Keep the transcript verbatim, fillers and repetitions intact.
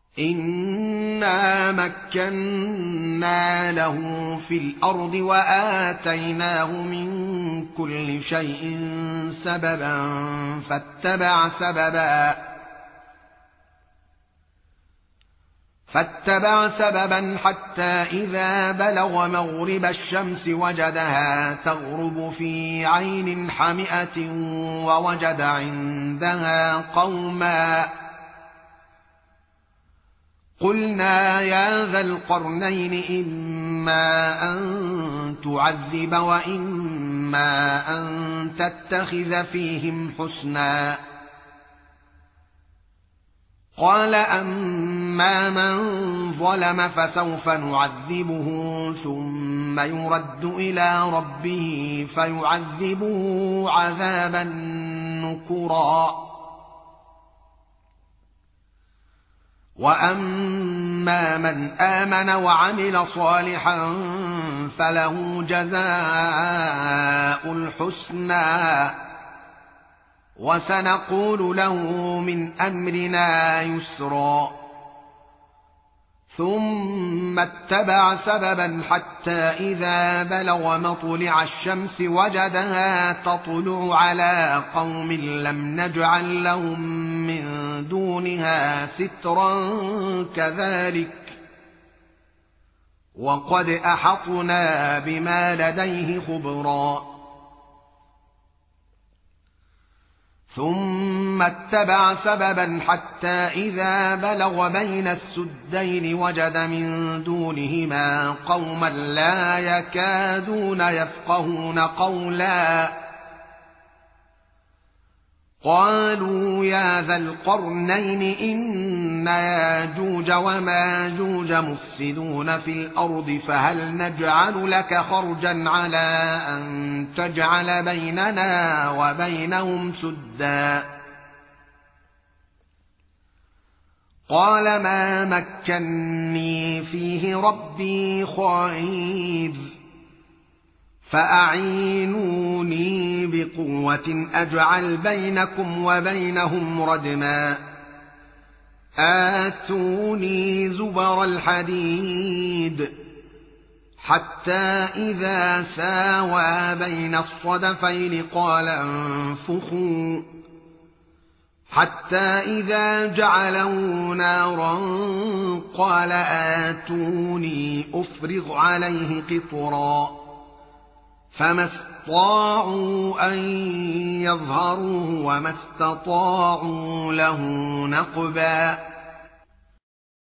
إنا مكنا له في الأرض وآتيناه من كل شيء سببا فاتبع سببا فاتبع سببا حتى إذا بلغ مغرب الشمس وجدها تغرب في عين حمئة ووجد عندها قوما قلنا يا ذا القرنين إما أن تعذب وإما أن تتخذ فيهم حسنا قال أما من ظلم فسوف نعذبه ثم يرد إلى ربه فيعذبه عذابا نكرا وأما من آمن وعمل صالحا فله جزاء الحسنى وسنقول له من أمرنا يسرا ثم اتبع سببا حتى إذا بلغ مطلع الشمس وجدها تطلع على قوم لم نجعل لهم من دونها سترا كذلك وقد أحطنا بما لديه خبرا ثم اتبع سببا حتى إذا بلغ بين السدين وجد من دونهما قوما لا يكادون يفقهون قولا قالوا يا ذا القرنين إن ياجوج وماجوج مفسدون في الأرض فهل نجعل لك خرجا على أن تجعل بيننا وبينهم سدا قال ما مكني فيه ربي خير فأعينوني بقوة أجعل بينكم وبينهم ردما آتوني زبر الحديد حتى إذا ساوى بين الصدفين قال انفخوا حتى إذا جعله نارا قال آتوني أفرغ عليه قطرا فما استطاعوا أن يظهروه وما استطاعوا له نقبا